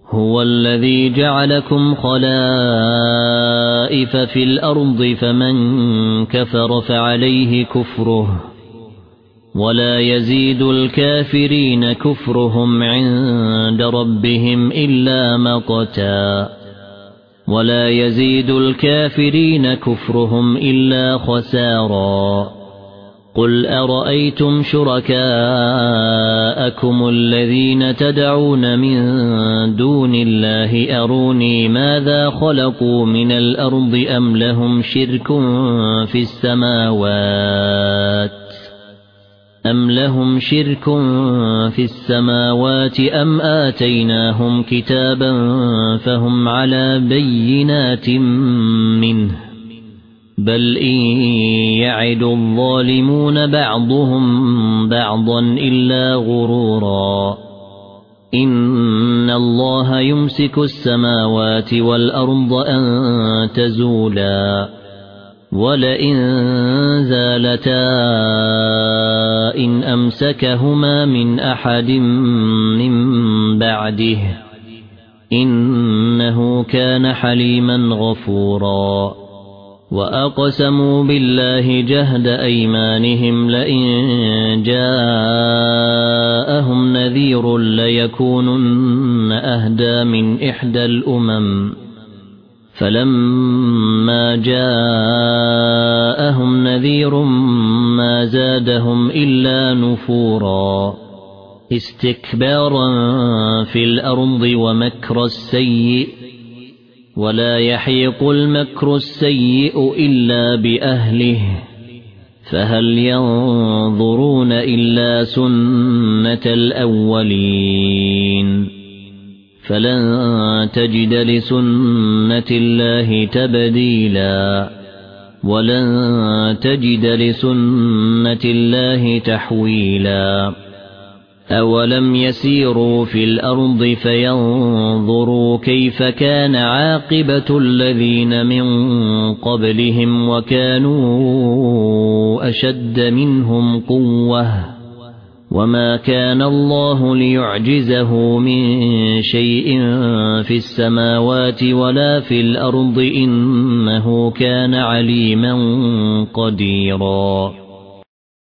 هو الذي جعلكم خلائف في الأرض فمن كفر فعليه كفره ولا يزيد الكافرين كفرهم عند ربهم إلا مقتا ولا يزيد الكافرين كفرهم إلا خسارا قل أرأيتم شركاءكم الذين تدعون من دون الله أروني ماذا خلقوا من الأرض أم لهم شرك في السماوات أم آتيناهم كتابا فهم على بينات منه بل إن يعد الظالمون بعضهم بعضا إلا غرورا إن الله يمسك السماوات والأرض أن تزولا ولئن زالتا إن أمسكهما من أحد من بعده إنه كان حليما غفورا وأقسموا بالله جهد أيمانهم لئن جاءهم نذير ليكونن أهدى من إحدى الأمم فلما جاءهم نذير ما زادهم إلا نفورا استكبارا في الأرض ومكر السيء ولا يحيق المكر السيء إلا بأهله فهل ينظرون إلا سنة الأولين فلن تجد لسنة الله تبديلا ولن تجد لسنة الله تحويلا أولم يسيروا في الأرض فينظروا كيف كان عاقبة الذين من قبلهم وكانوا أشد منهم قوة وما كان الله ليعجزه من شيء في السماوات ولا في الأرض إنه كان عليما قديرا